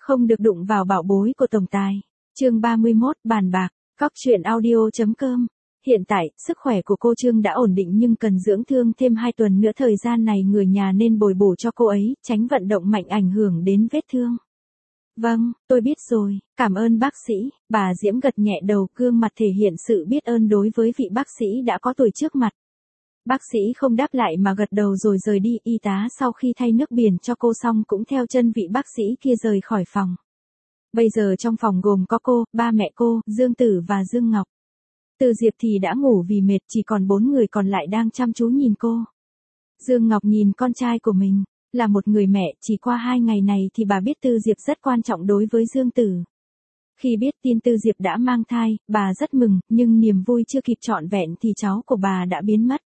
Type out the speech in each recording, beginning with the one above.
Không được đụng vào bảo bối của tổng tài. Chương 31, bàn bạc. Cóc truyện audio.com. Hiện tại, sức khỏe của cô Trương đã ổn định nhưng cần dưỡng thương thêm 2 tuần nữa, thời gian này người nhà nên bồi bổ cho cô ấy, tránh vận động mạnh ảnh hưởng đến vết thương. Vâng, tôi biết rồi, cảm ơn bác sĩ. Bà Diễm gật nhẹ đầu, gương mặt thể hiện sự biết ơn đối với vị bác sĩ đã có tuổi trước mặt. Bác sĩ không đáp lại mà gật đầu rồi rời đi. Y tá sau khi thay nước biển cho cô xong cũng theo chân vị bác sĩ kia rời khỏi phòng. Bây giờ trong phòng gồm có cô, ba mẹ cô, Dương Tử và Dương Ngọc. Từ Diệp thì đã ngủ vì mệt, chỉ còn 4 người còn lại đang chăm chú nhìn cô. Dương Ngọc nhìn con trai của mình, là một người mẹ, chỉ qua 2 ngày này thì bà biết Từ Diệp rất quan trọng đối với Dương Tử. Khi biết tin Từ Diệp đã mang thai, bà rất mừng, nhưng niềm vui chưa kịp trọn vẹn thì cháu của bà đã biến mất.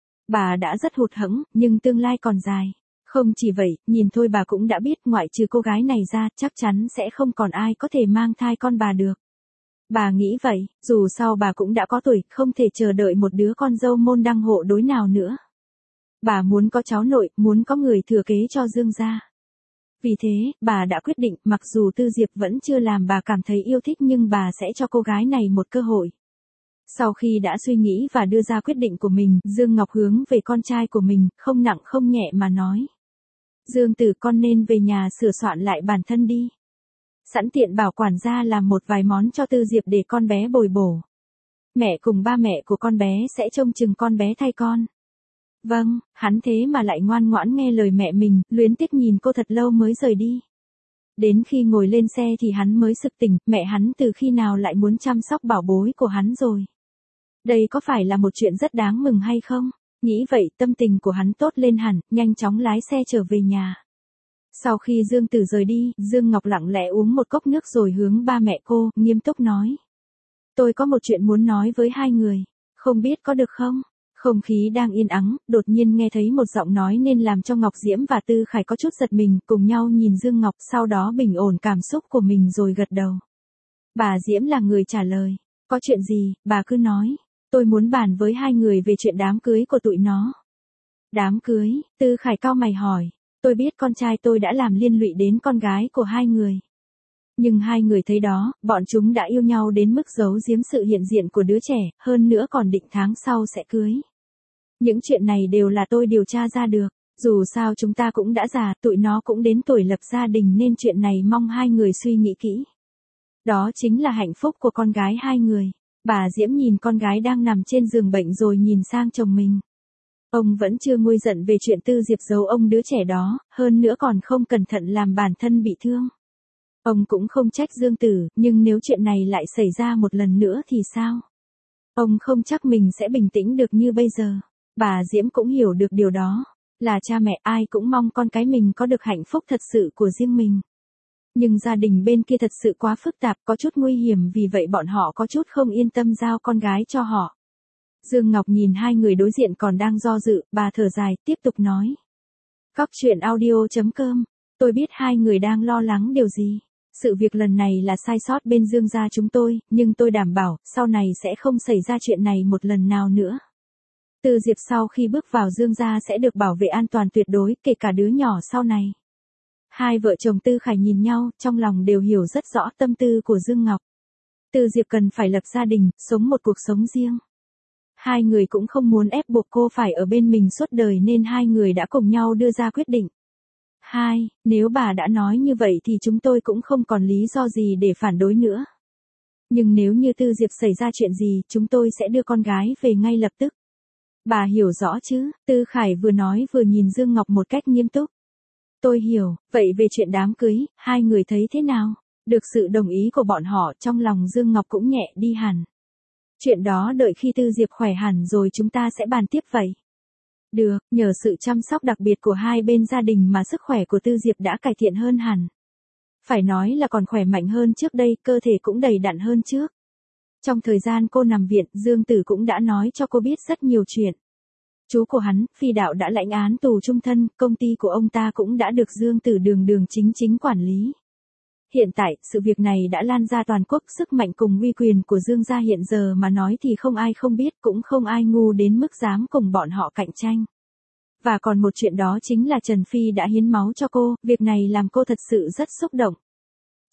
Bà đã rất hụt hẫng, nhưng tương lai còn dài. Không chỉ vậy, nhìn thôi bà cũng đã biết ngoại trừ cô gái này ra, chắc chắn sẽ không còn ai có thể mang thai con bà được. Bà nghĩ vậy, dù sao bà cũng đã có tuổi, không thể chờ đợi một đứa con dâu môn đăng hộ đối nào nữa. Bà muốn có cháu nội, muốn có người thừa kế cho Dương gia. Vì thế, bà đã quyết định, mặc dù Tư Diệp vẫn chưa làm bà cảm thấy yêu thích nhưng bà sẽ cho cô gái này một cơ hội. Sau khi đã suy nghĩ và đưa ra quyết định của mình, Dương Ngọc hướng về con trai của mình, không nặng không nhẹ mà nói. Dương Tử, con nên về nhà sửa soạn lại bản thân đi. Sẵn tiện bảo quản gia làm một vài món cho Tư Diệp để con bé bồi bổ. Mẹ cùng ba mẹ của con bé sẽ trông chừng con bé thay con. Vâng, hắn thế mà lại ngoan ngoãn nghe lời mẹ mình, luyến tiếc nhìn cô thật lâu mới rời đi. Đến khi ngồi lên xe thì hắn mới sực tỉnh, mẹ hắn từ khi nào lại muốn chăm sóc bảo bối của hắn rồi. Đây có phải là một chuyện rất đáng mừng hay không? Nghĩ vậy, tâm tình của hắn tốt lên hẳn, nhanh chóng lái xe trở về nhà. Sau khi Dương Tử rời đi, Dương Ngọc lặng lẽ uống một cốc nước rồi hướng ba mẹ cô, nghiêm túc nói. Tôi có một chuyện muốn nói với hai người, không biết có được không? Không khí đang yên ắng, đột nhiên nghe thấy một giọng nói nên làm cho Ngọc Diễm và Tư Khải có chút giật mình, cùng nhau nhìn Dương Ngọc, sau đó bình ổn cảm xúc của mình rồi gật đầu. Bà Diễm là người trả lời, có chuyện gì, bà cứ nói. Tôi muốn bàn với hai người về chuyện đám cưới của tụi nó. Đám cưới, Tư Khải cau mày hỏi. Tôi biết con trai tôi đã làm liên lụy đến con gái của hai người. Nhưng hai người thấy đó, bọn chúng đã yêu nhau đến mức giấu giếm sự hiện diện của đứa trẻ, hơn nữa còn định tháng sau sẽ cưới. Những chuyện này đều là tôi điều tra ra được. Dù sao chúng ta cũng đã già, tụi nó cũng đến tuổi lập gia đình nên chuyện này mong hai người suy nghĩ kỹ. Đó chính là hạnh phúc của con gái hai người. Bà Diễm nhìn con gái đang nằm trên giường bệnh rồi nhìn sang chồng mình. Ông vẫn chưa nguôi giận về chuyện Tư Diệp giấu ông đứa trẻ đó, hơn nữa còn không cẩn thận làm bản thân bị thương. Ông cũng không trách Dương Tử, nhưng nếu chuyện này lại xảy ra một lần nữa thì sao? Ông không chắc mình sẽ bình tĩnh được như bây giờ. Bà Diễm cũng hiểu được điều đó. Là cha mẹ ai cũng mong con cái mình có được hạnh phúc thật sự của riêng mình. Nhưng gia đình bên kia thật sự quá phức tạp, có chút nguy hiểm, vì vậy bọn họ có chút không yên tâm giao con gái cho họ. Dương Ngọc nhìn hai người đối diện còn đang do dự, bà thở dài, tiếp tục nói. Cóc truyện audio.com. Tôi biết hai người đang lo lắng điều gì. Sự việc lần này là sai sót bên Dương gia chúng tôi, nhưng tôi đảm bảo, sau này sẽ không xảy ra chuyện này một lần nào nữa. Từ Diệp sau khi bước vào Dương gia sẽ được bảo vệ an toàn tuyệt đối, kể cả đứa nhỏ sau này. Hai vợ chồng Tư Khải nhìn nhau, trong lòng đều hiểu rất rõ tâm tư của Dương Ngọc. Từ Diệp cần phải lập gia đình, sống một cuộc sống riêng. Hai người cũng không muốn ép buộc cô phải ở bên mình suốt đời nên hai người đã cùng nhau đưa ra quyết định. Nếu bà đã nói như vậy thì chúng tôi cũng không còn lý do gì để phản đối nữa. Nhưng nếu như Tư Diệp xảy ra chuyện gì, chúng tôi sẽ đưa con gái về ngay lập tức. Bà hiểu rõ chứ? Tư Khải vừa nói vừa nhìn Dương Ngọc một cách nghiêm túc. Tôi hiểu, vậy về chuyện đám cưới, hai người thấy thế nào? Được sự đồng ý của bọn họ, trong lòng Dương Ngọc cũng nhẹ đi hẳn. Chuyện đó đợi khi Tư Diệp khỏe hẳn rồi chúng ta sẽ bàn tiếp vậy. Được, nhờ sự chăm sóc đặc biệt của hai bên gia đình mà sức khỏe của Tư Diệp đã cải thiện hơn hẳn. Phải nói là còn khỏe mạnh hơn trước đây, cơ thể cũng đầy đặn hơn trước. Trong thời gian cô nằm viện, Dương Tử cũng đã nói cho cô biết rất nhiều chuyện. Chú của hắn, Phi Đạo đã lãnh án tù chung thân, công ty của ông ta cũng đã được Dương Tử đường chính quản lý. Hiện tại, sự việc này đã lan ra toàn quốc, sức mạnh cùng uy quyền của Dương gia hiện giờ mà nói thì không ai không biết, cũng không ai ngu đến mức dám cùng bọn họ cạnh tranh. Và còn một chuyện đó chính là Trần Phi đã hiến máu cho cô, việc này làm cô thật sự rất xúc động.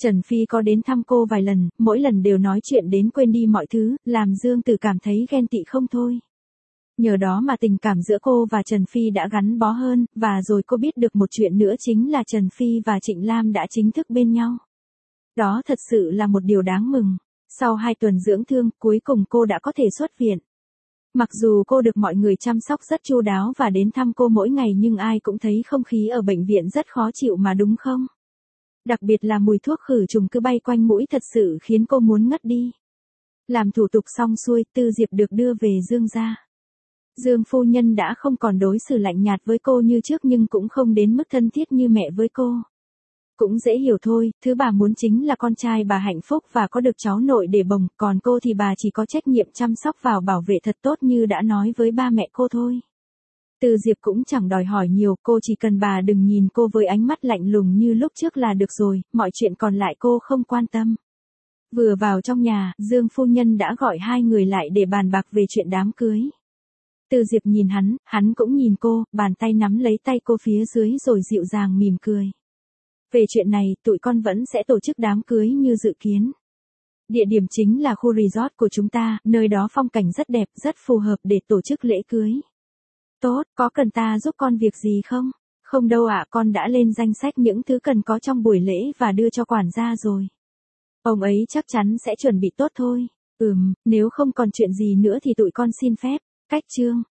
Trần Phi có đến thăm cô vài lần, mỗi lần đều nói chuyện đến quên đi mọi thứ, làm Dương Tử cảm thấy ghen tị không thôi. Nhờ đó mà tình cảm giữa cô và Trần Phi đã gắn bó hơn, và rồi cô biết được một chuyện nữa chính là Trần Phi và Trịnh Lam đã chính thức bên nhau. Đó thật sự là một điều đáng mừng. Sau 2 tuần dưỡng thương, cuối cùng cô đã có thể xuất viện. Mặc dù cô được mọi người chăm sóc rất chu đáo và đến thăm cô mỗi ngày nhưng ai cũng thấy không khí ở bệnh viện rất khó chịu mà đúng không? Đặc biệt là mùi thuốc khử trùng cứ bay quanh mũi thật sự khiến cô muốn ngất đi. Làm thủ tục xong xuôi, Tư Diệp được đưa về Dương gia. Dương phu nhân đã không còn đối xử lạnh nhạt với cô như trước nhưng cũng không đến mức thân thiết như mẹ với cô. Cũng dễ hiểu thôi, thứ bà muốn chính là con trai bà hạnh phúc và có được cháu nội để bồng, còn cô thì bà chỉ có trách nhiệm chăm sóc vào bảo vệ thật tốt như đã nói với ba mẹ cô thôi. Từ Diệp cũng chẳng đòi hỏi nhiều, cô chỉ cần bà đừng nhìn cô với ánh mắt lạnh lùng như lúc trước là được rồi, mọi chuyện còn lại cô không quan tâm. Vừa vào trong nhà, Dương phu nhân đã gọi 2 người lại để bàn bạc về chuyện đám cưới. Từ Diệp nhìn hắn cũng nhìn cô, bàn tay nắm lấy tay cô phía dưới rồi dịu dàng mỉm cười. Về chuyện này, tụi con vẫn sẽ tổ chức đám cưới như dự kiến. Địa điểm chính là khu resort của chúng ta, nơi đó phong cảnh rất đẹp, rất phù hợp để tổ chức lễ cưới. Tốt, có cần ta giúp con việc gì không? Không đâu ạ, con đã lên danh sách những thứ cần có trong buổi lễ và đưa cho quản gia rồi. Ông ấy chắc chắn sẽ chuẩn bị tốt thôi. Nếu không còn chuyện gì nữa thì tụi con xin phép. Cách chương